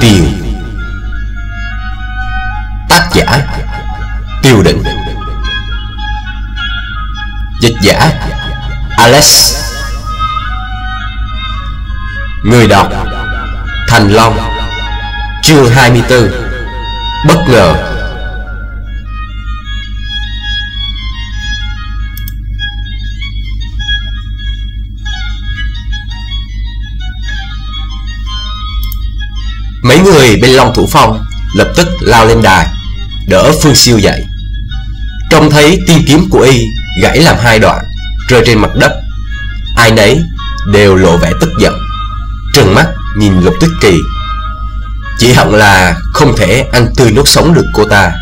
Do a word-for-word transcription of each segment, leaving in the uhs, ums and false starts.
Tiền. Tác giả Tiêu Định. Dịch giả Alex. Người đọc Thành Long. Chương hai mươi tư. Bất ngờ. Mấy người bên Long Thủ Phong lập tức lao lên đài đỡ Phương Siêu dậy. Trông thấy tiên kiếm của y gãy làm hai đoạn rơi trên mặt đất, ai nấy đều lộ vẻ tức giận, trừng mắt nhìn Lục Tuyết Kỳ, chỉ hận là không thể ăn tươi nuốt sống được cô ta.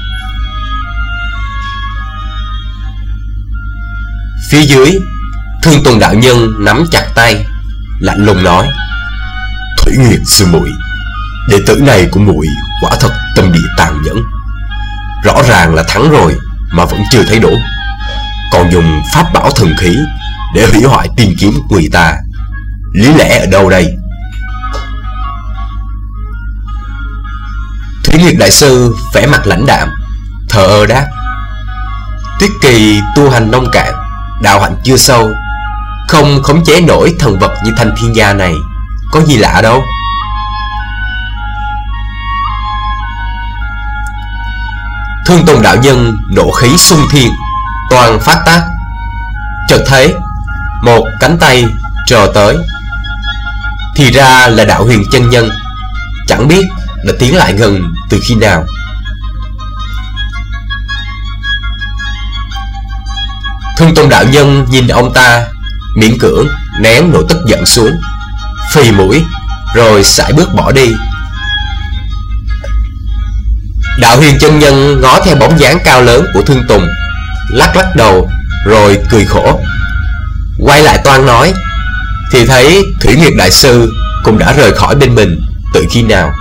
Phía dưới, Thương Tùng đạo nhân nắm chặt tay, lạnh lùng nói: Thủy Nguyệt sư muội, đệ tử này của muội quả thật tâm địa tàn nhẫn. Rõ ràng là thắng rồi mà vẫn chưa thấy đủ, còn dùng pháp bảo thần khí để hủy hoại tiên kiếm của người ta. Lý lẽ ở đâu đây? Thủy Nguyệt đại sư vẻ mặt lãnh đạm, thờ ơ đáp: Tuyết Kỳ tu hành nông cạn, đạo hạnh chưa sâu, không khống chế nổi thần vật như Thanh Thiên Gia này, có gì lạ đâu. Thương Tùng đạo nhân nộ khí xung thiên, toàn phát tác. Chợt thấy một cánh tay trờ tới, thì ra là Đạo Huyền chân nhân, chẳng biết đã tiến lại gần từ khi nào. Thương Tùng đạo nhân nhìn ông ta, miễn cưỡng nén nỗi tức giận xuống, phì mũi rồi sải bước bỏ đi. Đạo Huyền chân nhân ngó theo bóng dáng cao lớn của Thương Tùng, lắc lắc đầu rồi cười khổ. Quay lại toan nói thì thấy Thủy Nguyệt đại sư cũng đã rời khỏi bên mình từ khi nào.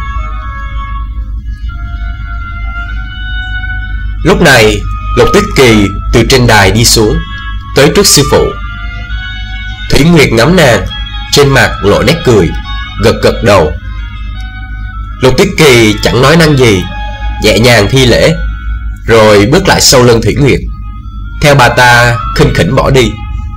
Lúc này Lục Tuyết Kỳ từ trên đài đi xuống, tới trước sư phụ. Thủy Nguyệt ngắm nàng, trên mặt lộ nét cười, gật gật đầu. Lục Tuyết Kỳ chẳng nói năng gì, nhẹ nhàng thi lễ, rồi bước lại sau lưng Thủy Nguyệt, theo bà ta khinh khỉnh bỏ đi.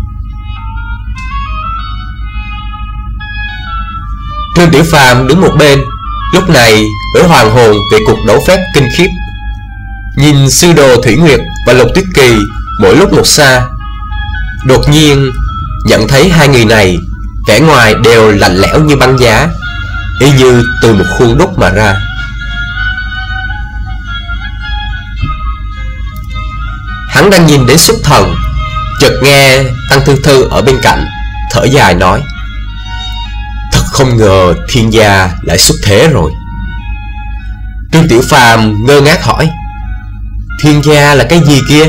Trương Tiểu Phàm đứng một bên, lúc này mới hoàn hồn về cuộc đấu phép kinh khiếp, nhìn sư đồ Thủy Nguyệt và Lục Tuyết Kỳ mỗi lúc một xa. Đột nhiên nhận thấy hai người này vẻ ngoài đều lạnh lẽo như băng giá, y như từ một khuôn đúc mà ra. Hắn đang nhìn đến xuất thần, chợt nghe Tăng Thư Thư ở bên cạnh thở dài nói: Thật không ngờ Thiên Gia lại xuất thế rồi. Trương Tiểu Phàm ngơ ngác hỏi: Thiên Gia là cái gì kia?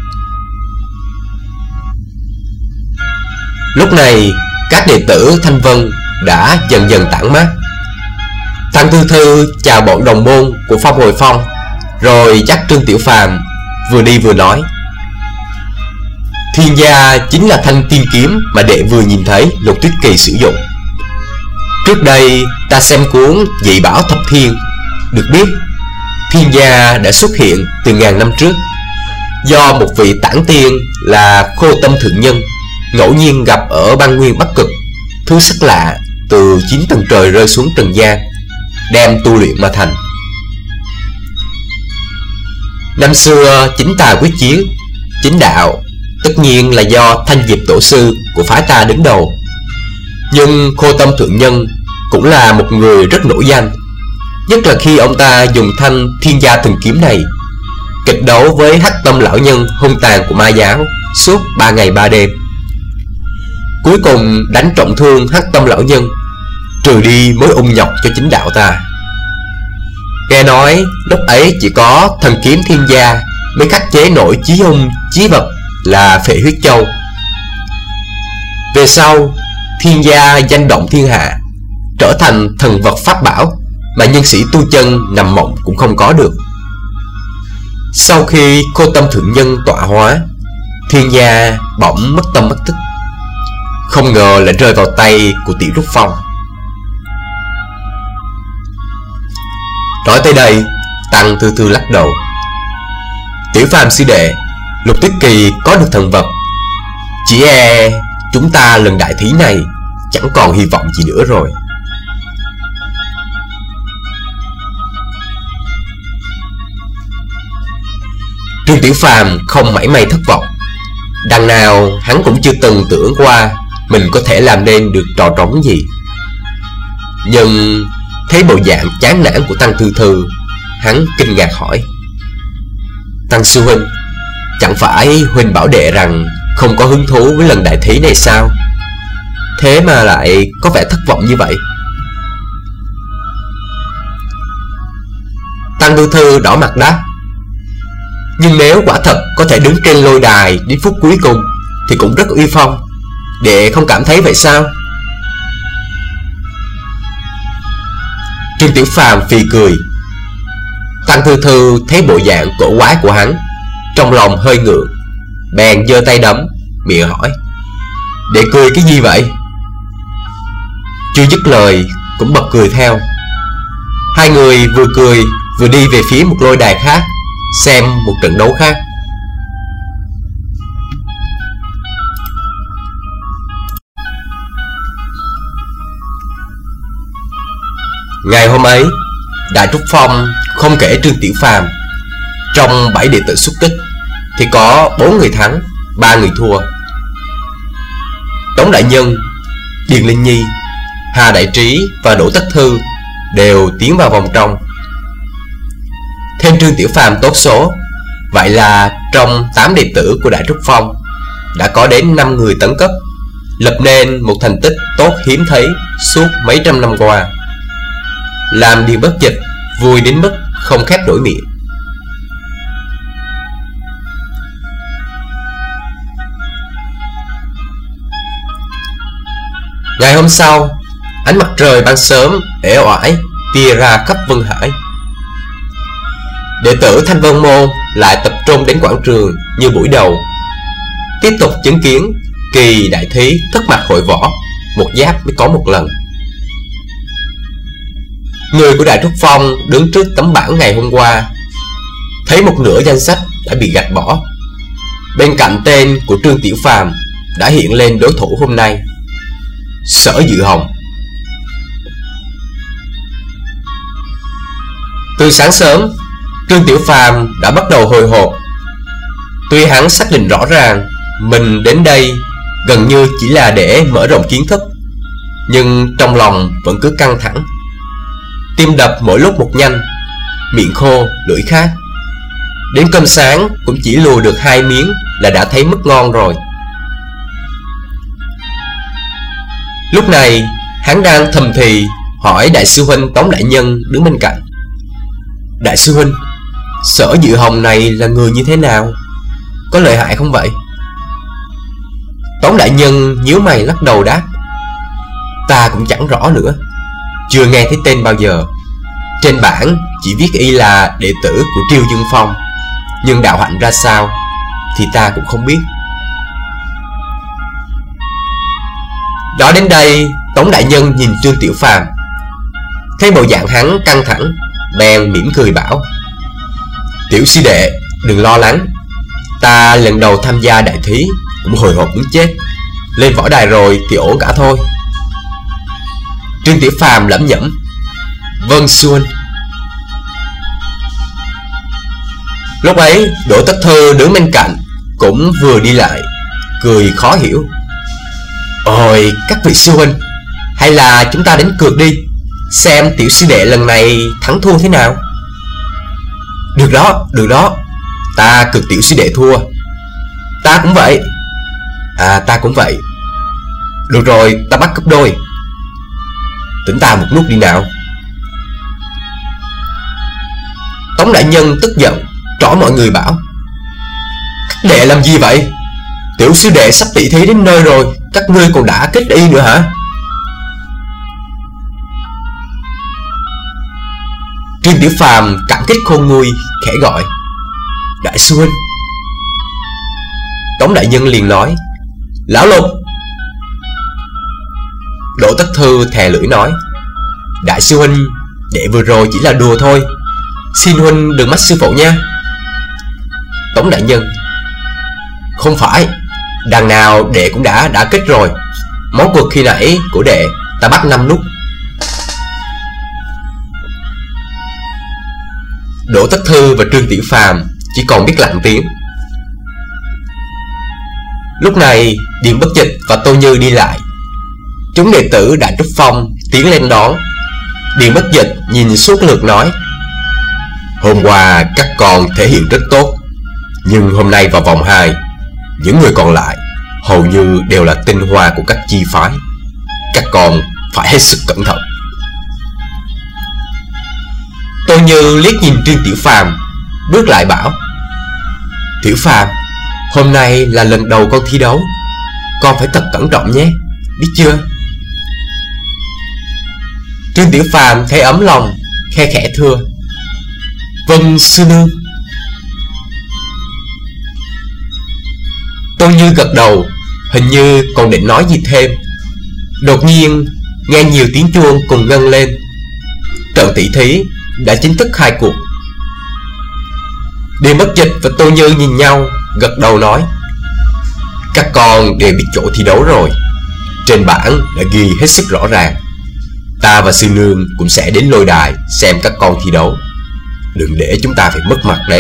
Lúc này các đệ tử Thanh Vân đã dần dần tản mát. Tăng Thư Thư chào bọn đồng môn của Phong Hồi Phong, rồi dắt Trương Tiểu Phàm vừa đi vừa nói: Thiên Gia chính là thanh tiên kiếm mà đệ vừa nhìn thấy Lục Tuyết Kỳ sử dụng. Trước đây ta xem cuốn Dị Bảo Thập Thiên, được biết Thiên Gia đã xuất hiện từ ngàn năm trước, do một vị tản tiên là Khô Tâm Thượng Nhân ngẫu nhiên gặp ở băng nguyên Bắc Cực, thứ sắc lạ từ chín tầng trời rơi xuống trần gian, đem tu luyện mà thành. Năm xưa chính tà quyết chiến, chính đạo tất nhiên là do Thanh Diệp tổ sư của phái ta đứng đầu. Nhưng Khô Tâm Thượng Nhân cũng là một người rất nổi danh, nhất là khi ông ta dùng thanh Thiên Gia thần kiếm này kịch đấu với Hắc Tâm lão nhân hung tàn của ma giáo suốt ba ngày ba đêm. Cuối cùng đánh trọng thương Hắc Tâm lão nhân, trừ đi mối ung nhọc cho chính đạo ta. Nghe nói lúc ấy chỉ có thần kiếm Thiên Gia mới khắc chế nổi chí hung chí vật là Phệ Huyết Châu. Về sau Thiên Gia danh động thiên hạ, trở thành thần vật pháp bảo mà nhân sĩ tu chân nằm mộng cũng không có được. Sau khi Khô Tâm Thượng Nhân tọa hóa, Thiên Gia bỗng mất tâm mất tích, không ngờ lại rơi vào tay của Tiểu Trúc Phong. Nói tới đây, Tăng Thư Thư lắc đầu. Tiểu Phàm sư đệ, Lục Tuyết Kỳ có được thần vật, chỉ e chúng ta lần đại thí này chẳng còn hy vọng gì nữa rồi. Trương Tiểu Phàm không mảy may thất vọng. Đằng nào hắn cũng chưa từng tưởng qua mình có thể làm nên được trò trống gì. Nhưng thấy bộ dạng chán nản của Tăng Thư Thư, hắn kinh ngạc hỏi: Tăng sư huynh, chẳng phải huynh bảo đệ rằng không có hứng thú với lần đại thí này sao? Thế mà lại có vẻ thất vọng như vậy. Tăng Thư Thư đỏ mặt đáp: Nhưng nếu quả thật có thể đứng trên lôi đài đến phút cuối cùng thì cũng rất uy phong. Đệ không cảm thấy vậy sao? Trương Tiểu Phàm phì cười. Tăng Thư Thư thấy bộ dạng cổ quái của hắn, trong lòng hơi ngượng, bèn giơ tay đấm, miệng hỏi: Đệ cười cái gì vậy? Chưa dứt lời cũng bật cười theo. Hai người vừa cười vừa đi về phía một lôi đài khác, xem một trận đấu khác. Ngày hôm ấy, Đại Trúc Phong không kể Trương Tiểu Phàm, trong bảy đệ tử xuất kích thì có bốn người thắng, ba người thua. Tống Đại Nhân, Điền Linh Nhi, Hà Đại Trí và Đỗ Tất Thư đều tiến vào vòng trong. Thêm Trương Tiểu Phàm tốt số, vậy là trong tám đệ tử của Đại Trúc Phong đã có đến năm người tấn cấp, lập nên một thành tích tốt hiếm thấy suốt mấy trăm năm qua, làm Điền Bất Dịch vui đến mức không khép nổi miệng. Ngày hôm sau, ánh mặt trời ban sớm uể oải tia ra khắp Vân Hải. Đệ tử Thanh Vân Môn lại tập trung đến quảng trường như buổi đầu, tiếp tục chứng kiến kỳ đại thí thất mạch hội võ, một giáp mới có một lần. Người của Đại Trúc Phong đứng trước tấm bảng ngày hôm qua, thấy một nửa danh sách đã bị gạch bỏ. Bên cạnh tên của Trương Tiểu Phàm đã hiện lên đối thủ hôm nay, Sở Dự Hồng. Từ sáng sớm, Trương Tiểu Phàm đã bắt đầu hồi hộp. Tuy hắn xác định rõ ràng mình đến đây gần như chỉ là để mở rộng kiến thức, nhưng trong lòng vẫn cứ căng thẳng. Tim đập mỗi lúc một nhanh, miệng khô, lưỡi khát. Đến cơm sáng cũng chỉ lùa được hai miếng là đã thấy mất ngon rồi. Lúc này, hắn đang thầm thì hỏi Đại sư huynh Tống Đại Nhân đứng bên cạnh: Đại sư huynh, Sở Dự Hồng này là người như thế nào? Có lợi hại không vậy? Tống Đại Nhân nhíu mày lắc đầu đáp: Ta cũng chẳng rõ nữa, chưa nghe thấy tên bao giờ. Trên bảng chỉ viết y là đệ tử của Triêu Dương Phong, nhưng đạo hạnh ra sao thì ta cũng không biết. Đó đến đây, Tống Đại Nhân nhìn Trương Tiểu Phàm, thấy bộ dạng hắn căng thẳng, bèn mỉm cười bảo: Tiểu sư đệ, đừng lo lắng. Ta lần đầu tham gia đại thí cũng hồi hộp muốn chết. Lên võ đài rồi thì ổn cả thôi. Trương Tiểu Phàm lẩm nhẩm: Vâng sư huynh. Lúc ấy, Đỗ Tất Thư đứng bên cạnh cũng vừa đi lại, cười khó hiểu: Ôi các vị sư huynh, hay là chúng ta đến cược đi, xem tiểu sư đệ lần này thắng thua thế nào. Được đó, được đó. Ta cược tiểu sư đệ thua. Ta cũng vậy. À ta cũng vậy. Được rồi, ta bắt cặp đôi. Tỉnh ta một lúc đi nào. Tống Đại Nhân tức giận trỏ mọi người bảo: Các đệ làm gì vậy? Tiểu sư đệ sắp tỷ thí đến nơi rồi, các ngươi còn đã kết y nữa hả? Trương Tiểu Phàm cảm kích khôn nguôi, khẽ gọi: Đại sư huynh. Tống Đại Nhân liền nói: Lão Lục. Đỗ Tất Thư thè lưỡi nói: Đại sư huynh, đệ vừa rồi chỉ là đùa thôi, Xin huynh đừng mách sư phụ nha. Tống đại nhân: Không phải, đằng nào đệ cũng đã đã kết rồi. Món quật khi nãy của đệ ta bắt năm lúc. Đỗ Tất Thư và Trương Tiểu Phàm chỉ còn biết lặng tiếng. Lúc này Điền Bất Dịch và Tô Như đi lại. Chúng đệ tử Đại Trúc Phong tiến lên đón. Điền Bất Dịch nhìn suốt lượt nói: Hôm qua các con thể hiện rất tốt, nhưng hôm nay vào vòng hai, những người còn lại hầu như đều là tinh hoa của các chi phái. Các con phải hết sức cẩn thận. Tô Như liếc nhìn Trương Tiểu Phàm, bước lại bảo: Tiểu Phàm, hôm nay là lần đầu con thi đấu, con phải thật cẩn trọng nhé, biết chưa? Trương Tiểu Phàm thấy ấm lòng, khe khẽ thưa: Vâng sư nương. Tô Như gật đầu, hình như còn định nói gì thêm. Đột nhiên nghe nhiều tiếng chuông cùng ngân lên. Trận tỷ thí đã chính thức khai cuộc. Điền Bất Dịch và Tô Như nhìn nhau, gật đầu nói: Các con đều biết chỗ thi đấu rồi, trên bảng đã ghi hết sức rõ ràng. Ta và sư nương cũng sẽ đến lôi đài xem các con thi đấu, đừng để chúng ta phải mất mặt đấy.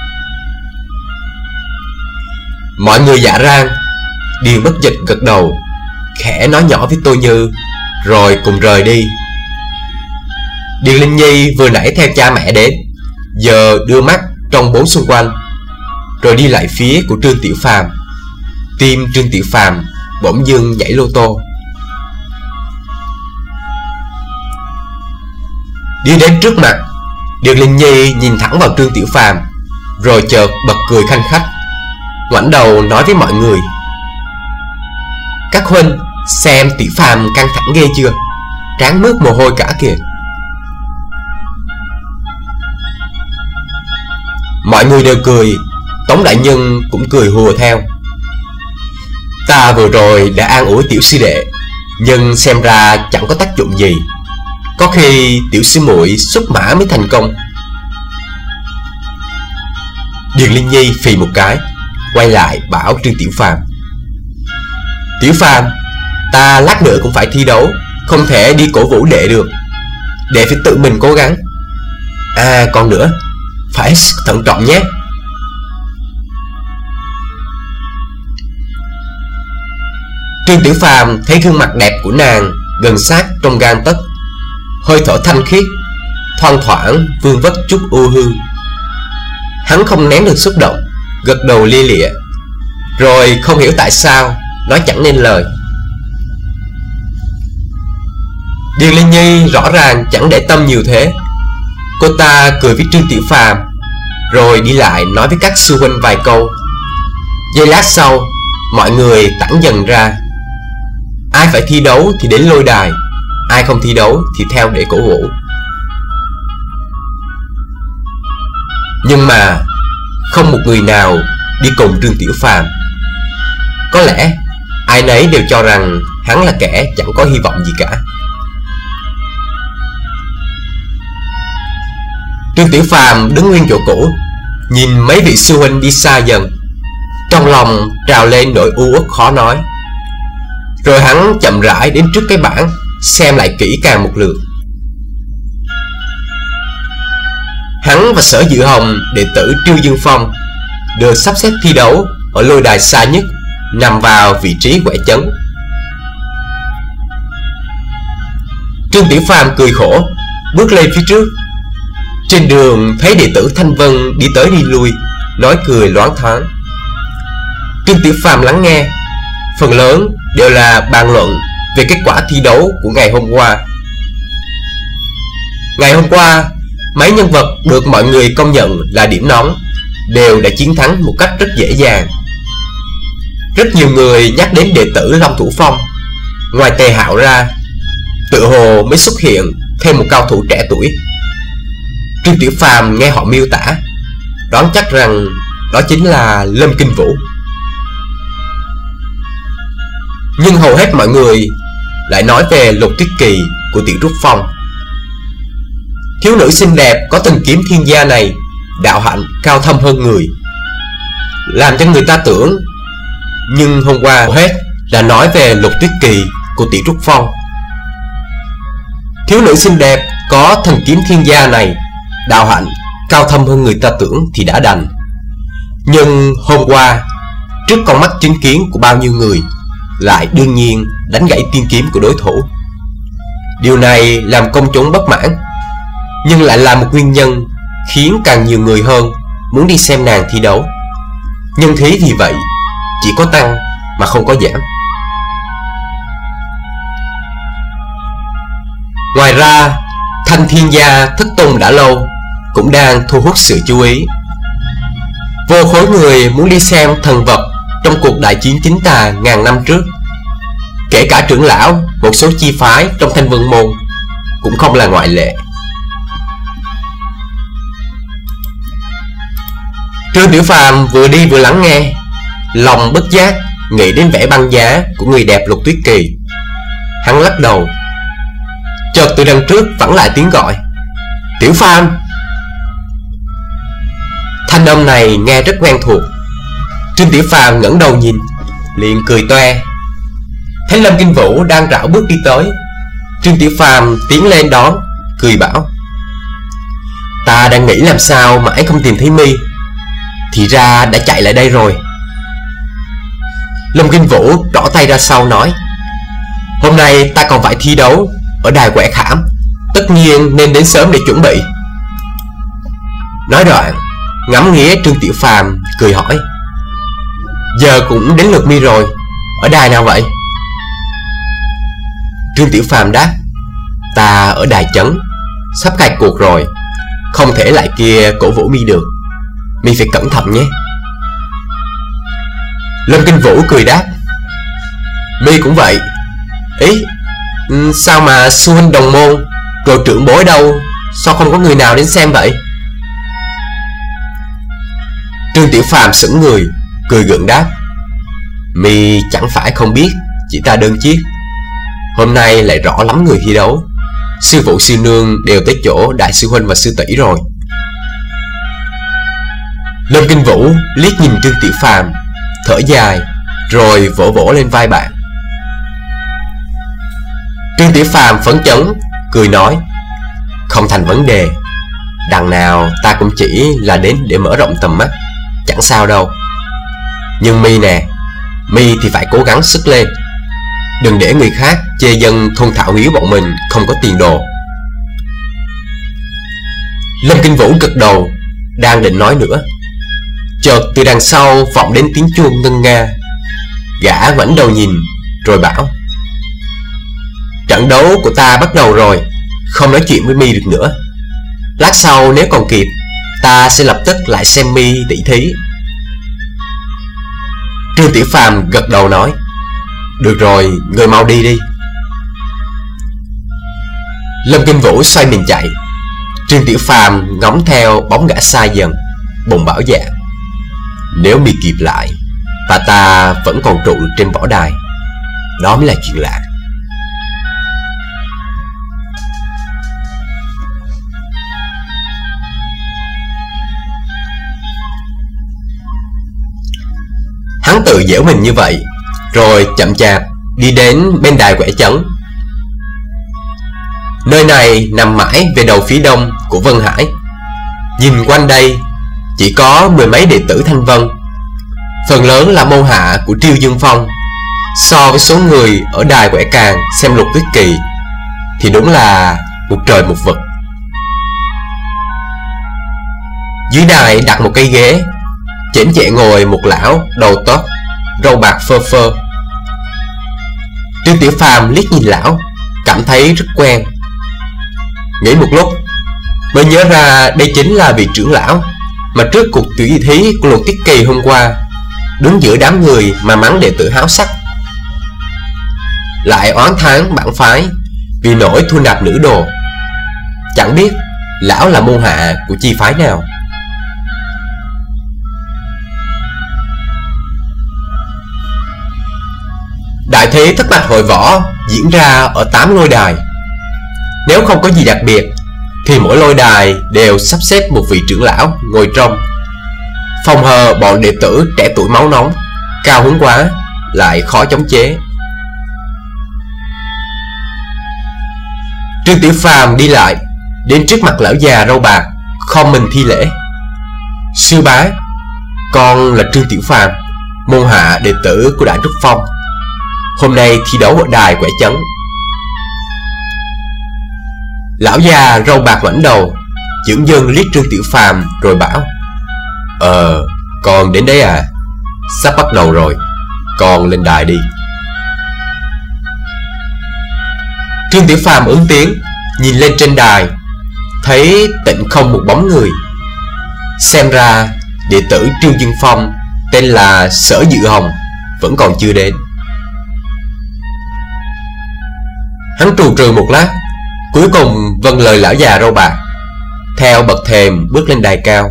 Mọi người dạ rang. Điền Bất Dịch gật đầu, khẽ nói nhỏ với Tô Như, rồi cùng rời đi. Điền Linh Nhi vừa nãy theo cha mẹ đến, giờ đưa mắt trong bốn xung quanh, rồi đi lại phía của Trương Tiểu Phàm. Tim Trương Tiểu Phàm bỗng dưng nhảy lô tô. Đi đến trước mặt, Điền Linh Nhi nhìn thẳng vào Trương Tiểu Phàm, rồi chợt bật cười khanh khách, ngoảnh đầu nói với mọi người: Các huynh xem Tiểu Phàm căng thẳng ghê chưa, trán mướt mồ hôi cả kìa. Mọi người đều cười, Tống đại nhân cũng cười hùa theo. Ta vừa rồi đã an ủi tiểu sư đệ, nhưng xem ra chẳng có tác dụng gì. Có khi tiểu sư muội xuất mã mới thành công. Điền Linh Nhi phì một cái, quay lại bảo Trương Tiểu Phàm: Tiểu Phàm, ta lát nữa cũng phải thi đấu, không thể đi cổ vũ đệ được. Đệ phải tự mình cố gắng. À còn nữa, phải thận trọng nhé. Trương Tiểu Phàm thấy gương mặt đẹp của nàng gần sát trong gang tấc, hơi thở thanh khiết, thoang thoảng vương vất chút ưu hương. Hắn không nén được xúc động, gật đầu lia lịa, rồi không hiểu tại sao nói chẳng nên lời. Điền Linh Nhi rõ ràng chẳng để tâm nhiều thế. Cô ta cười với Trương Tiểu Phàm, rồi đi lại nói với các sư huynh vài câu. Giây lát sau, mọi người tản dần ra. Ai phải thi đấu thì đến lôi đài, ai không thi đấu thì theo để cổ vũ. Nhưng mà không một người nào đi cùng Trương Tiểu Phàm. Có lẽ ai nấy đều cho rằng hắn là kẻ chẳng có hy vọng gì cả. Trương Tiểu Phàm đứng nguyên chỗ cũ, nhìn mấy vị sư huynh đi xa dần, trong lòng trào lên nỗi u uất khó nói. Rồi hắn chậm rãi đến trước cái bảng, xem lại kỹ càng một lượt. Hắn và Sở Dự Hồng, đệ tử Triêu Dương Phong, được sắp xếp thi đấu ở lôi đài xa nhất, nằm vào vị trí quẻ chấn. Trương Tiểu Phàm cười khổ, bước lên phía trước. Trên đường thấy đệ tử Thanh Vân đi tới đi lui, nói cười loáng thoáng. Trương Tiểu Phàm lắng nghe, phần lớn đều là bàn luận về kết quả thi đấu của ngày hôm qua. Ngày hôm qua, mấy nhân vật được mọi người công nhận là điểm nóng đều đã chiến thắng một cách rất dễ dàng. Rất nhiều người nhắc đến đệ tử Long Thủ Phong, ngoài Tề Hạo ra, tự hồ mới xuất hiện thêm một cao thủ trẻ tuổi. Trương Tiểu Phàm nghe họ miêu tả, đoán chắc rằng đó chính là Lâm Kinh Vũ. Nhưng hầu hết mọi người lại nói về Lục Tuyết Kỳ của Tiểu Trúc Phong. thiếu nữ xinh đẹp có thần kiếm thiên gia này đạo hạnh cao thâm hơn người, làm cho người ta tưởng. Nhưng hôm qua hết là nói về Lục Tuyết Kỳ của Tỷ Trúc Phong. Thiếu nữ xinh đẹp có thần kiếm thiên gia này đạo hạnh cao thâm hơn người ta tưởng thì đã đành. Nhưng hôm qua trước con mắt chứng kiến của bao nhiêu người lại đương nhiên đánh gãy tiên kiếm của đối thủ. Điều này làm công chúng bất mãn, nhưng lại là một nguyên nhân khiến càng nhiều người hơn muốn đi xem nàng thi đấu. Nhân khí vì vậy chỉ có tăng mà không có giảm. Ngoài ra, Thanh Thiên Gia thất tung đã lâu cũng đang thu hút sự chú ý. Vô khối người muốn đi xem thần vật trong cuộc đại chiến chính tà ngàn năm trước. Kể cả trưởng lão một số chi phái trong Thanh Vân Môn cũng không là ngoại lệ. Trương Tiểu Phàm vừa đi vừa lắng nghe, lòng bất giác nghĩ đến vẻ băng giá của người đẹp Lục Tuyết Kỳ. Hắn lắc đầu. Chợt từ đằng trước vẳng lại tiếng gọi: Tiểu Phàm! Thanh âm này nghe rất quen thuộc. Trương Tiểu Phàm ngẩng đầu nhìn, liền cười toe. Thấy Lâm Kinh Vũ đang rảo bước đi tới, Trương Tiểu Phàm tiến lên đón, cười bảo: Ta đang nghĩ làm sao mãi không tìm thấy mi, thì ra đã chạy lại đây rồi. Lâm Kinh Vũ trỏ tay ra sau nói: Hôm nay ta còn phải thi đấu ở đài quẻ khảm, tất nhiên nên đến sớm để chuẩn bị. Nói đoạn ngắm nghía Trương Tiểu Phàm cười hỏi: Giờ cũng đến lượt mi rồi, ở đài nào vậy? Trương Tiểu Phàm đáp: Ta ở đài chấn, sắp khai cuộc rồi, không thể lại kia cổ vũ mi được, mi phải cẩn thận nhé. Lâm Kinh Vũ cười đáp: Mi cũng vậy. Ý, sao mà sư huynh đồng môn rồi trưởng bối đâu, sao không có người nào đến xem vậy? Trương Tiểu Phàm sững người, cười gượng đáp: Mi chẳng phải không biết, chỉ ta đơn chiếc. Hôm nay lại rõ lắm người thi đấu, sư phụ sư nương đều tới chỗ đại sư huynh và sư tỷ rồi. Lâm Kinh Vũ liếc nhìn Trương Tiểu Phàm, thở dài, rồi vỗ vỗ lên vai bạn. Trương Tiểu Phàm phấn chấn, cười nói: Không thành vấn đề, đằng nào ta cũng chỉ là đến để mở rộng tầm mắt, chẳng sao đâu. Nhưng mi nè, mi thì phải cố gắng sức lên, đừng để người khác chê dân thôn thảo hiếu bọn mình không có tiền đồ. Lâm Kinh Vũ gật đầu, đang định nói nữa, chợt từ đằng sau vọng đến tiếng chuông ngân nga. Gã ngoảnh đầu nhìn, rồi bảo: Trận đấu của ta bắt đầu rồi, không nói chuyện với mi được nữa. Lát sau nếu còn kịp, ta sẽ lập tức lại xem mi tỷ thí. Trương Tiểu Phàm gật đầu nói: Được rồi, người mau đi đi. Lâm Kinh Vũ xoay mình chạy. Trương Tiểu Phàm ngóng theo bóng gã xa dần, bùng bảo dạ: Nếu mi kịp lại, và ta vẫn còn trụ trên võ đài, đó mới là chuyện lạ. Hắn tự giễu mình như vậy, rồi chậm chạp đi đến bên đài quẻ chấn. Nơi này nằm mãi về đầu phía đông của Vân Hải. Nhìn quanh đây chỉ có mười mấy đệ tử Thanh Vân, phần lớn là môn hạ của Triêu Dương Phong. So với số người ở đài quẻ càng xem Lục Tuyết Kỳ thì đúng là một trời một vực. Dưới đài đặt một cây ghế, chễm chệ ngồi một lão đầu tóc, râu bạc phơ phơ. Trương Tiểu Phàm liếc nhìn lão, cảm thấy rất quen. Nghĩ một lúc mới nhớ ra đây chính là vị trưởng lão mà trước cuộc tuyển thí của Lục Tuyết Kỳ hôm qua đứng giữa đám người mà mắng đệ tử háo sắc, lại oán thán bản phái vì nỗi thu nạp nữ đồ. Chẳng biết lão là môn hạ của chi phái nào. Đại thế thất bạch hội võ diễn ra ở tám ngôi đài. Nếu không có gì đặc biệt thì mỗi lôi đài đều sắp xếp một vị trưởng lão ngồi trong. Phòng hờ bọn đệ tử trẻ tuổi máu nóng, cao hứng quá lại khó chống chế. Trương Tiểu Phàm đi lại đến trước mặt lão già râu bạc, khom mình thi lễ. Sư bá, con là Trương Tiểu Phàm, môn hạ đệ tử của Đại Trúc Phong. Hôm nay thi đấu ở đài Quẻ Chấn. Lão già râu bạc ngoảnh đầu, chưởng dâng liếc Trương Tiểu Phàm rồi bảo: Ờ, con đến đấy à? Sắp bắt đầu rồi, con lên đài đi. Trương Tiểu Phàm ứng tiếng, nhìn lên trên đài, thấy tịnh không một bóng người. Xem ra đệ tử Trương Dương Phong tên là Sở Dự Hồng vẫn còn chưa đến. Hắn trù trừ một lát, cuối cùng vâng lời lão già râu bạc, theo bậc thềm bước lên đài cao.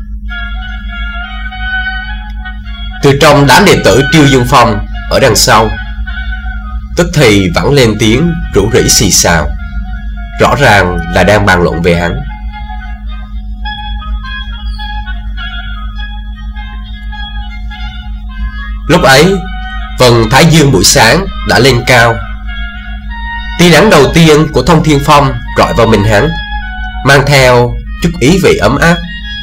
Từ trong đám đệ tử Triêu Dương Phong ở đằng sau, tức thì vẳng lên tiếng rủ rỉ xì xào, rõ ràng là đang bàn luận về hắn. Lúc ấy, vầng thái dương buổi sáng đã lên cao. Tia nắng đầu tiên của Thông Thiên Phong rọi vào mình hắn, mang theo chút ý vị ấm áp.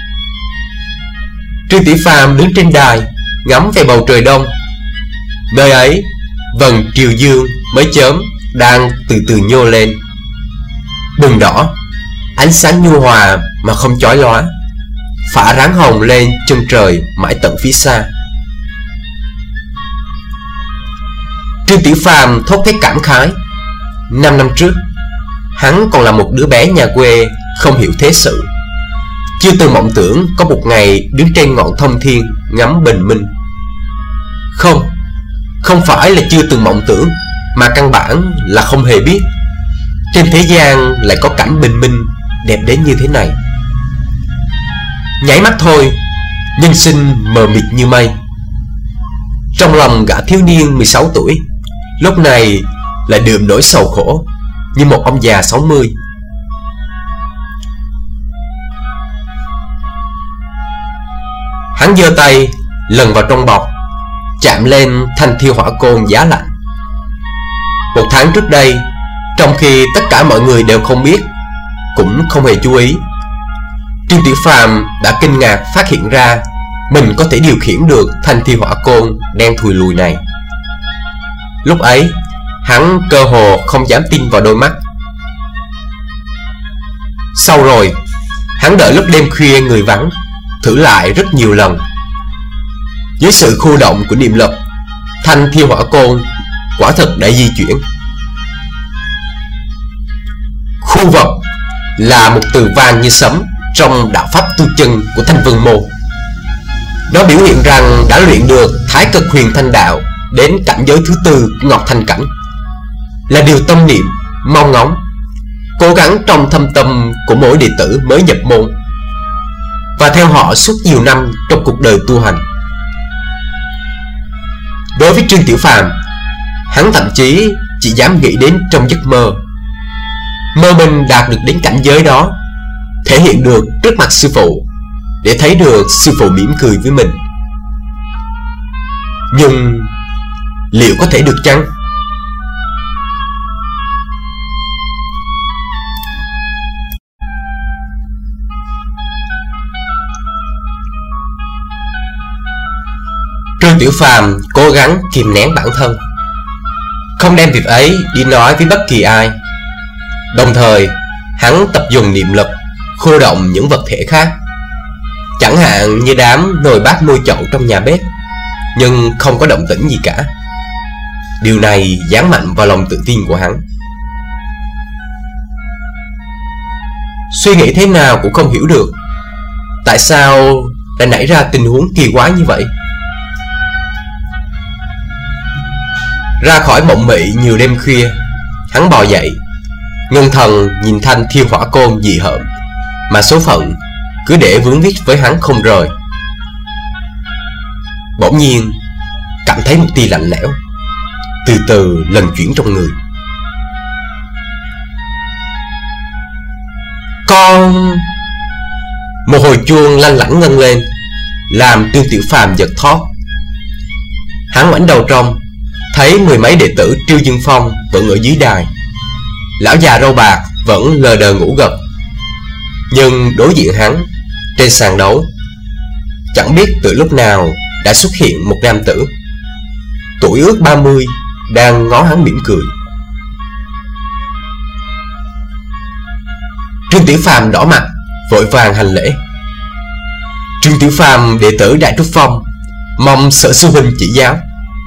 Trương Tiểu Phàm đứng trên đài, ngắm về bầu trời đông. Nơi ấy, vầng triều dương mới chớm đang từ từ nhô lên, bừng đỏ, ánh sáng nhu hòa mà không chói lóa, phả ráng hồng lên chân trời mãi tận phía xa. Trương Tiểu Phàm thốt thấy cảm khái. Năm năm trước, hắn còn là một đứa bé nhà quê không hiểu thế sự, chưa từng mộng tưởng có một ngày đứng trên ngọn thông thiên ngắm bình minh. Không, không phải là chưa từng mộng tưởng, mà căn bản là không hề biết trên thế gian lại có cảnh bình minh đẹp đến như thế này. Nháy mắt thôi, nhân sinh mờ mịt như mây. Trong lòng gã thiếu niên mười sáu tuổi lúc này lại đượm nỗi sầu khổ như một ông già sáu mươi. Hắn giơ tay lần vào trong bọc, chạm lên thanh thiêu hỏa côn giá lạnh. Một tháng trước đây, trong khi tất cả mọi người đều không biết, cũng không hề chú ý, Trương Tiểu Phàm đã kinh ngạc phát hiện ra mình có thể điều khiển được thanh thiêu hỏa côn đen thùi lùi này. Lúc ấy, hắn cơ hồ không dám tin vào đôi mắt. Sau rồi, hắn đợi lúc đêm khuya người vắng, thử lại rất nhiều lần. Dưới sự khu động của niệm lực, thanh thiêu hỏa côn quả thực đã di chuyển. Khu vật là một từ vang như sấm trong đạo pháp tu chân của Thanh Vân Môn. Nó biểu hiện rằng đã luyện được Thái Cực Huyền Thanh Đạo đến cảnh giới thứ tư của Ngọc Thanh Cảnh, là điều tâm niệm, mong ngóng, cố gắng trong thâm tâm của mỗi đệ tử mới nhập môn, và theo họ suốt nhiều năm trong cuộc đời tu hành. Đối với Trương Tiểu Phàm, hắn thậm chí chỉ dám nghĩ đến trong giấc mơ. Mơ mình đạt được đến cảnh giới đó, thể hiện được trước mặt sư phụ, để thấy được sư phụ mỉm cười với mình. Nhưng liệu có thể được chăng? Trương Tiểu Phàm cố gắng kìm nén bản thân, không đem việc ấy đi nói với bất kỳ ai. Đồng thời, hắn tập dùng niệm lực khô động những vật thể khác, chẳng hạn như đám nồi bát nồi chậu trong nhà bếp, nhưng không có động tĩnh gì cả. Điều này giáng mạnh vào lòng tự tin của hắn. Suy nghĩ thế nào cũng không hiểu được tại sao đã nảy ra tình huống kỳ quái như vậy. Ra khỏi mộng mị nhiều đêm khuya, hắn bò dậy, ngưng thần nhìn thanh thiêu hỏa côn dị hợm mà số phận cứ để vướng víu với hắn không rời. Bỗng nhiên cảm thấy một tia lạnh lẽo từ từ lần chuyển trong người. Con Con... Một hồi chuông lanh lảnh ngân lên, làm Trương Tiểu Phàm giật thót. Hắn ngoảnh đầu trong, thấy mười mấy đệ tử Triêu Dương Phong vẫn ở dưới đài. Lão già râu bạc vẫn lờ đờ ngủ gật. Nhưng đối diện hắn, trên sàn đấu, chẳng biết từ lúc nào đã xuất hiện một nam tử, tuổi ước ba mươi, đang ngó hắn mỉm cười. Trương Tiểu Phàm đỏ mặt, vội vàng hành lễ. Trương Tiểu Phàm đệ tử Đại Trúc Phong, mong Sở sư huynh chỉ giáo.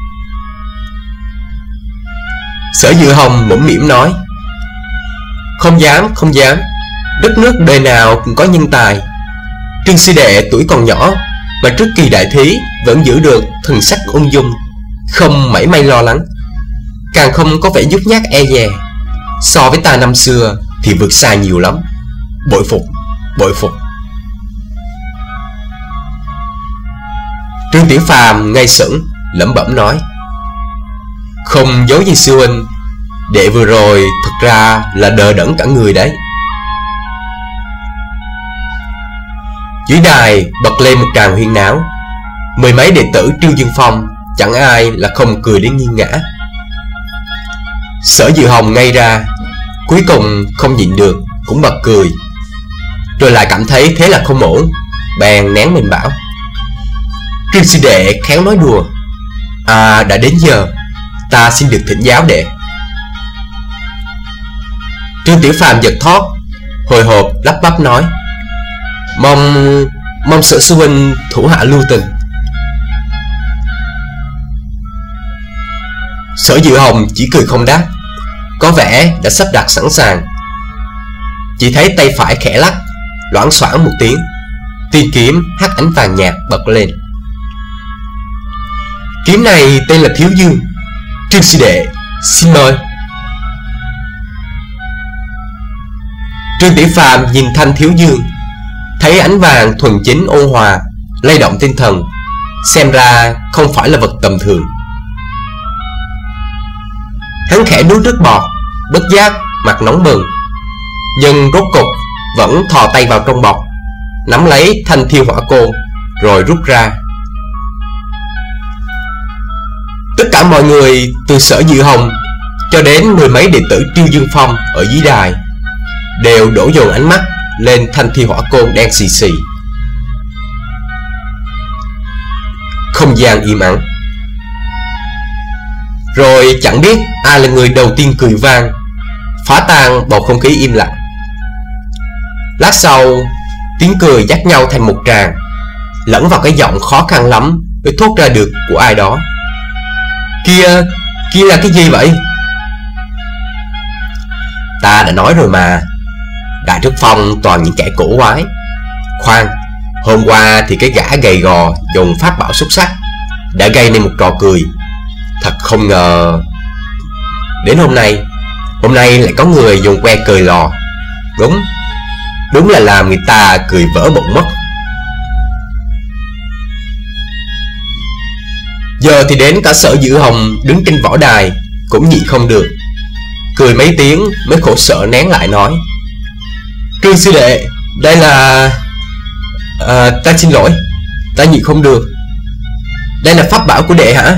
Sở Dự Hồng mũm mỉm nói: Không dám, không dám. Đất nước đời nào cũng có nhân tài. Trương sư đệ tuổi còn nhỏ mà trước kỳ đại thí vẫn giữ được thần sắc ung dung, không mảy may lo lắng, càng không có vẻ nhút nhát e dè. So với ta năm xưa thì vượt xa nhiều lắm. Bội phục, bội phục. Trương Tiểu Phàm ngây sững, lẩm bẩm nói: Không giấu gì sư huynh, đệ vừa rồi thực ra là đờ đẫn cả người đấy. Dưới đài bật lên một tràng huyên náo. Mười mấy đệ tử Triêu Dương Phong chẳng ai là không cười đến nghiêng ngã. Sở Dự Hồng ngây ra, cuối cùng không nhịn được cũng bật cười, rồi lại cảm thấy thế là không ổn, bèn nén mình bảo: Trương sư đệ khéo nói đùa. À, đã đến giờ, ta xin được thỉnh giáo đệ. Trương Tiểu Phàm giật thót, hồi hộp lắp bắp nói: Mong... mong Sở sư huynh thủ hạ lưu tình. Sở Dự Hồng chỉ cười không đáp, có vẻ đã sắp đặt sẵn sàng. Chỉ thấy tay phải khẽ lắc, loảng xoảng một tiếng, tiên kiếm hắt ánh vàng nhạt bật lên. Kiếm này tên là Thiếu Dương. Trương sư đệ, xin mời. Trương Tiểu Phàm nhìn thanh Thiếu Dương, thấy ánh vàng thuần chính ôn hòa, lay động tinh thần, xem ra không phải là vật tầm thường. Hắn khẽ nuốt nước bọt, bất giác mặt nóng bừng, nhưng rốt cục vẫn thò tay vào trong bọc, nắm lấy thanh thiêu hỏa côn rồi rút ra. Tất cả mọi người từ Sở Dự Hồng cho đến mười mấy đệ tử Triêu Dương Phong ở dưới đài đều đổ dồn ánh mắt lên thanh thiêu hỏa côn đen xì xì. Không gian im ắng. Rồi chẳng biết ai là người đầu tiên cười vang, phá tan bầu không khí im lặng. Lát sau, tiếng cười dắt nhau thành một tràng, lẫn vào cái giọng khó khăn lắm mới thốt ra được của ai đó: Kia, kia là cái gì vậy? Ta đã nói rồi mà, Đại Trúc Phong toàn những kẻ cổ quái. Khoan, hôm qua thì cái gã gầy gò dùng pháp bảo xúc sắc đã gây nên một trò cười. Thật không ngờ. Đến hôm nay, hôm nay lại có người dùng que cười lò. Đúng, đúng là làm người ta cười vỡ bụng mất. Giờ thì đến cả Sở Dự Hồng đứng trên võ đài cũng nhịn không được, cười mấy tiếng mới khổ sở nén lại nói: Trương sư đệ, đây là... À, ta xin lỗi, ta nhịn không được. Đây là pháp bảo của đệ hả?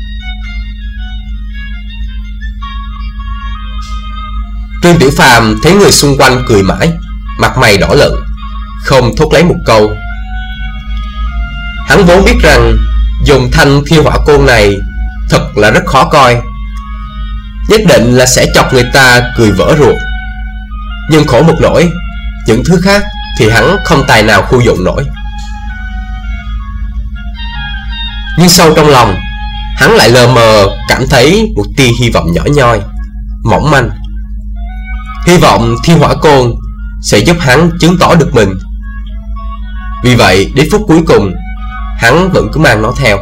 Trương Tiểu Phàm thấy người xung quanh cười mãi, mặt mày đỏ lựng, không thốt lấy một câu. Hắn vốn biết rằng dùng thanh thiêu hỏa côn này thật là rất khó coi, nhất định là sẽ chọc người ta cười vỡ ruột. Nhưng khổ một nỗi, những thứ khác thì hắn không tài nào khu dụng nổi. Nhưng sâu trong lòng, hắn lại lờ mờ cảm thấy một tia hy vọng nhỏ nhoi, mỏng manh. Hy vọng thiêu hỏa côn sẽ giúp hắn chứng tỏ được mình. Vì vậy đến phút cuối cùng, hắn vẫn cứ mang nó theo.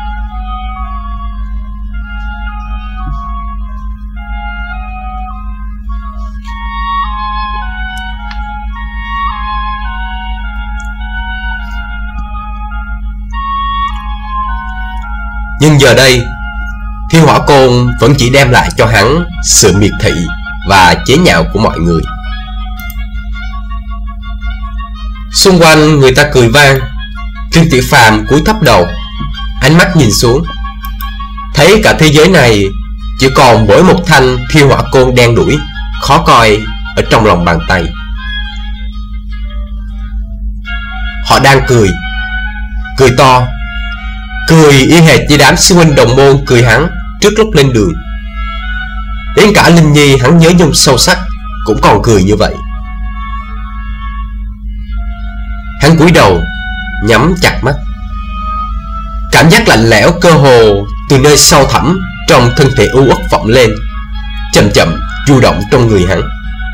Nhưng giờ đây, thiêu hỏa côn vẫn chỉ đem lại cho hắn sự miệt thị và chế nhạo của mọi người. Xung quanh người ta cười vang. Trương Tiểu Phàm cúi thấp đầu, ánh mắt nhìn xuống, thấy cả thế giới này chỉ còn mỗi một thanh thiêu hỏa côn đen đủi, khó coi ở trong lòng bàn tay. Họ đang cười, cười to, cười y hệt như đám sư huynh đồng môn cười hắn trước lúc lên đường. Đến cả Linh Nhi hắn nhớ nhung sâu sắc cũng còn cười như vậy. Hắn cúi đầu, nhắm chặt mắt. Cảm giác lạnh lẽo cơ hồ từ nơi sâu thẳm trong thân thể u uất vọng lên, chậm chậm du động trong người hắn.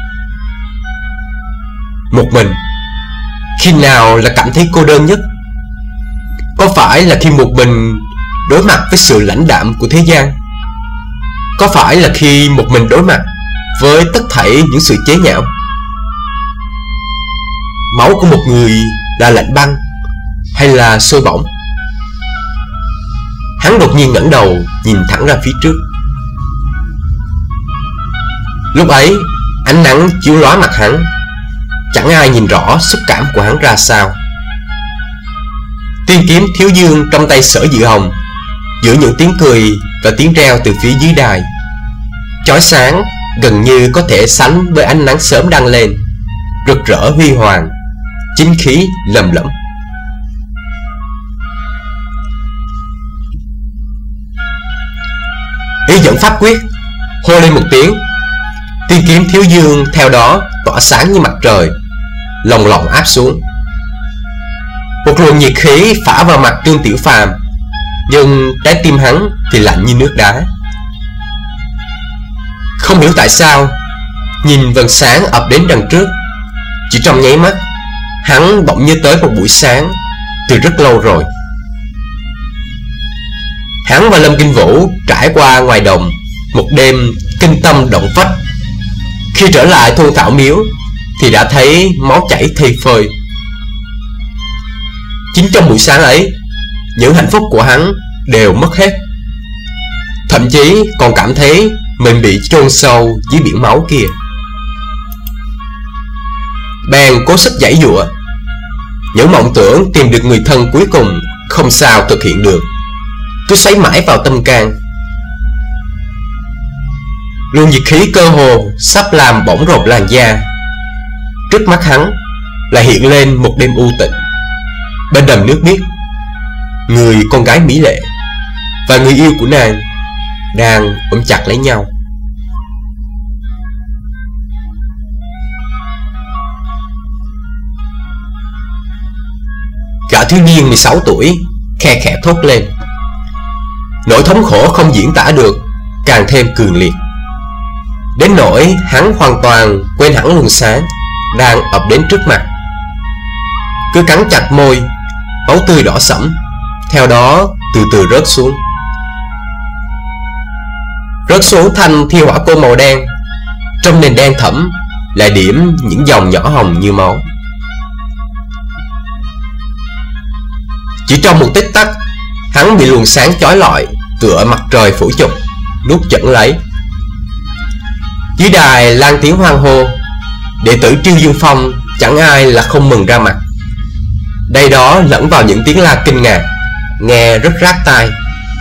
Một mình, khi nào là cảm thấy cô đơn nhất? Có phải là khi một mình đối mặt với sự lãnh đạm của thế gian? Có phải là khi một mình đối mặt với tất thảy những sự chế nhạo? Máu của một người là lạnh băng hay là sôi bỏng? Hắn đột nhiên ngẩng đầu nhìn thẳng ra phía trước. Lúc ấy ánh nắng chiếu lóa mặt hắn, chẳng ai nhìn rõ xúc cảm của hắn ra sao. Tiên kiếm Thiếu Dương trong tay Sở Dự Hồng, giữa những tiếng cười và tiếng reo từ phía dưới đài, chói sáng gần như có thể sánh với ánh nắng sớm đang lên, rực rỡ huy hoàng, chính khí lầm lẫm. Ý dẫn pháp quyết, hô lên một tiếng, tiên kiếm Thiếu Dương theo đó tỏa sáng như mặt trời, lồng lộng áp xuống. Một luồng nhiệt khí phả vào mặt Trương Tiểu Phàm, nhưng trái tim hắn thì lạnh như nước đá. Không hiểu tại sao, nhìn vầng sáng ập đến đằng trước, chỉ trong nháy mắt, hắn bỗng nhớ tới một buổi sáng từ rất lâu rồi. Hắn và Lâm Kinh Vũ trải qua ngoài đồng một đêm kinh tâm động phách. Khi trở lại thôn Thảo Miếu thì đã thấy máu chảy thây phơi. Chính trong buổi sáng ấy, những hạnh phúc của hắn đều mất hết. Thậm chí còn cảm thấy mình bị chôn sâu dưới biển máu kia. Bèn cố sức giãy giụa. Những mộng tưởng tìm được người thân cuối cùng không sao thực hiện được, cứ xoáy mãi vào tâm can. Luồng nhiệt khí cơ hồ sắp làm bỏng rộp làn da. Trước mắt hắn lại hiện lên một đêm u tịnh. Bên đầm nước biếc, người con gái mỹ lệ và người yêu của nàng đang ôm chặt lấy nhau. Gã thiếu niên mười sáu tuổi khe khẽ thốt lên. Nỗi thống khổ không diễn tả được càng thêm cường liệt, đến nỗi hắn hoàn toàn quên hẳn luồng sáng đang ập đến trước mặt. Cứ cắn chặt môi, máu tươi đỏ sẫm theo đó từ từ rớt xuống. Rớt xuống thanh thiêu hỏa côn màu đen, trong nền đen thẫm lại điểm những dòng nhỏ hồng như máu. Chỉ trong một tích tắc, hắn bị luồng sáng chói lọi tựa mặt trời phủ chụp nuốt chửng lấy. Dưới đài lan tiếng hoan hô, đệ tử Triêu Dương Phong chẳng ai là không mừng ra mặt. Đây đó lẫn vào những tiếng la kinh ngạc, nghe rất rát tai.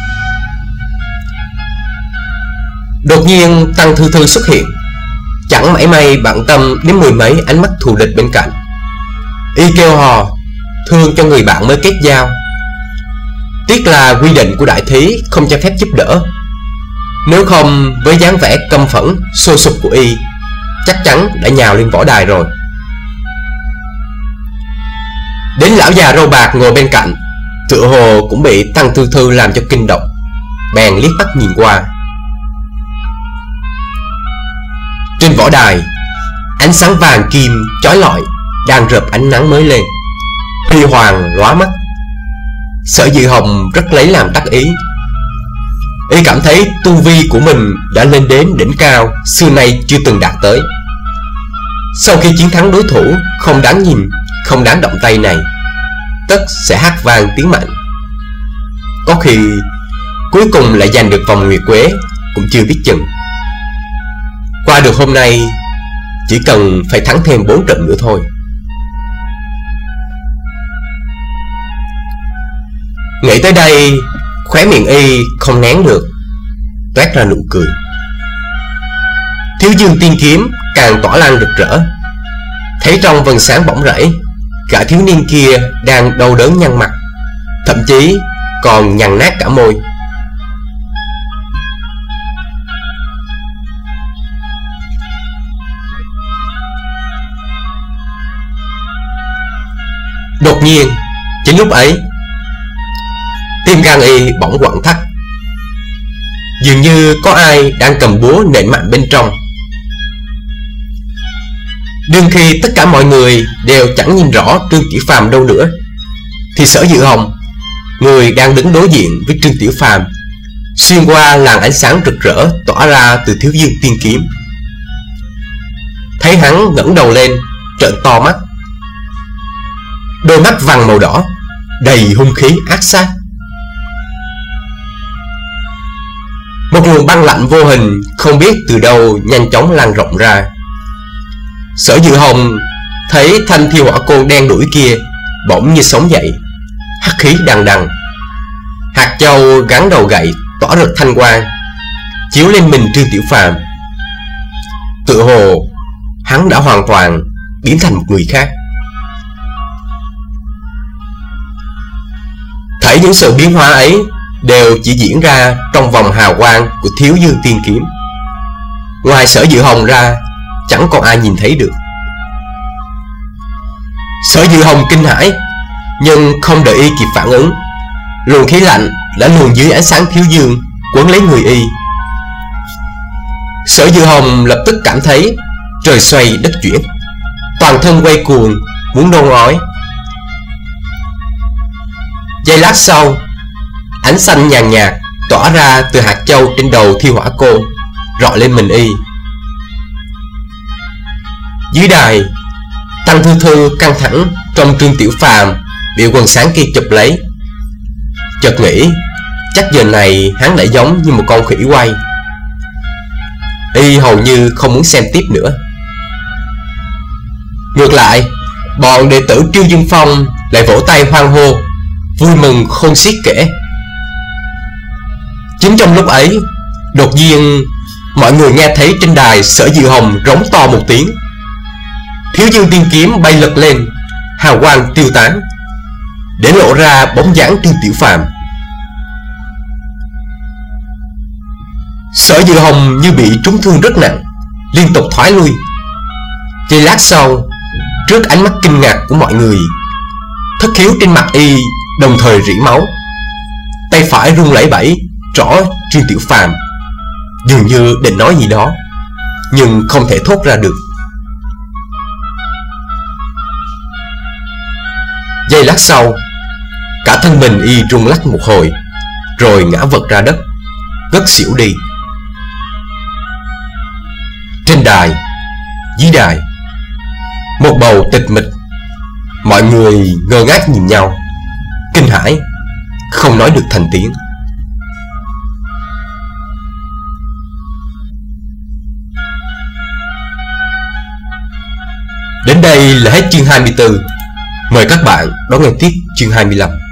Đột nhiên Tăng Thư Thư xuất hiện, chẳng mảy may bận tâm đến mười mấy ánh mắt thù địch bên cạnh. Y kêu hò, thương cho người bạn mới kết giao. Tiếc là quy định của đại thí không cho phép giúp đỡ, nếu không với dáng vẻ căm phẫn sôi sục của y, chắc chắn đã nhào lên võ đài rồi. Đến lão già râu bạc ngồi bên cạnh, tựa hồ cũng bị Tăng Thư Thư làm cho kinh động, bèn liếc mắt nhìn qua. Trên võ đài, ánh sáng vàng kim chói lọi đang rợp ánh nắng mới lên, huy hoàng lóa mắt. Sở Dự Hồng rất lấy làm đắc ý. Y cảm thấy tu vi của mình đã lên đến đỉnh cao xưa nay chưa từng đạt tới. Sau khi chiến thắng đối thủ không đáng nhìn, không đáng động tay này, tất sẽ hát vang tiếng mạnh. Có khi cuối cùng lại giành được vòng nguyệt quế cũng chưa biết chừng. Qua được hôm nay, chỉ cần phải thắng thêm bốn trận nữa thôi. Nghĩ tới đây, khóe miệng y không nén được, toát ra nụ cười. Thiếu dương tiên kiếm càng tỏa lan rực rỡ. Thấy trong vầng sáng bỏng rẫy, gã thiếu niên kia đang đau đớn nhăn mặt, thậm chí còn nhăn nát cả môi. Đột nhiên, chính lúc ấy, tim gan y bỗng quặn thắt. Dường như có ai đang cầm búa nện mạnh bên trong. Đương khi tất cả mọi người đều chẳng nhìn rõ Trương Tiểu Phàm đâu nữa, thì Sở Dự Hồng, người đang đứng đối diện với Trương Tiểu Phàm, xuyên qua làn ánh sáng rực rỡ tỏa ra từ Thiếu Dương Tiên Kiếm. Thấy hắn ngẩng đầu lên, trợn to mắt, đôi mắt vàng màu đỏ đầy hung khí ác sát. Một luồng băng lạnh vô hình không biết từ đâu nhanh chóng lan rộng ra. Sở Dự Hồng thấy thanh thiêu hỏa côn đen đuổi kia bỗng như sống dậy, hắc khí đằng đằng. Hạt châu gắn đầu gậy tỏa rực thanh quang, chiếu lên mình Trương Tiểu Phàm. Tự hồ hắn đã hoàn toàn biến thành một người khác. Thấy những sự biến hóa ấy đều chỉ diễn ra trong vòng hào quang của Thiếu Dương Tiên Kiếm. Ngoài Sở Dự Hồng ra, chẳng còn ai nhìn thấy được. Sở Dự Hồng kinh hãi, nhưng không đợi y kịp phản ứng, luồng khí lạnh đã luồn dưới ánh sáng thiếu dương quấn lấy người y. Sở Dự Hồng lập tức cảm thấy trời xoay đất chuyển, toàn thân quay cuồng, muốn nôn ói. Giây lát sau, ánh xanh nhàn nhạt tỏa ra từ hạt châu trên đầu thiêu hỏa côn, rọi lên mình y. Dưới đài, Tăng Thư Thư căng thẳng trong Trương Tiểu Phàm bị quần sáng kia chụp lấy, chợt nghĩ chắc giờ này hắn đã giống như một con khỉ quay. Y hầu như không muốn xem tiếp nữa. Ngược lại, bọn đệ tử Triêu Dương Phong lại vỗ tay hoan hô, vui mừng khôn xiết kể. Chính trong lúc ấy, đột nhiên mọi người nghe thấy trên đài Sở Dự Hồng rống to một tiếng. Thiếu Dương Tiên Kiếm bay lật lên, hào quang tiêu tán, để lộ ra bóng dáng Trương Tiểu Phàm. Sở Dự Hồng như bị trúng thương rất nặng, liên tục thoái lui. Giây lát sau, trước ánh mắt kinh ngạc của mọi người, thất khiếu trên mặt y đồng thời rỉ máu, tay phải run lẩy bẩy trỏ Trương Tiểu Phàm, dường như định nói gì đó nhưng không thể thốt ra được. Giây lát sau, cả thân mình y rung lắc một hồi, rồi ngã vật ra đất, ngất xỉu đi. Trên đài, dưới đài, một bầu tịch mịch. Mọi người ngơ ngác nhìn nhau, kinh hãi, không nói được thành tiếng. Đến đây là hết chương hai mươi tư. Mời các bạn đón nghe tiếp chương hai mươi lăm.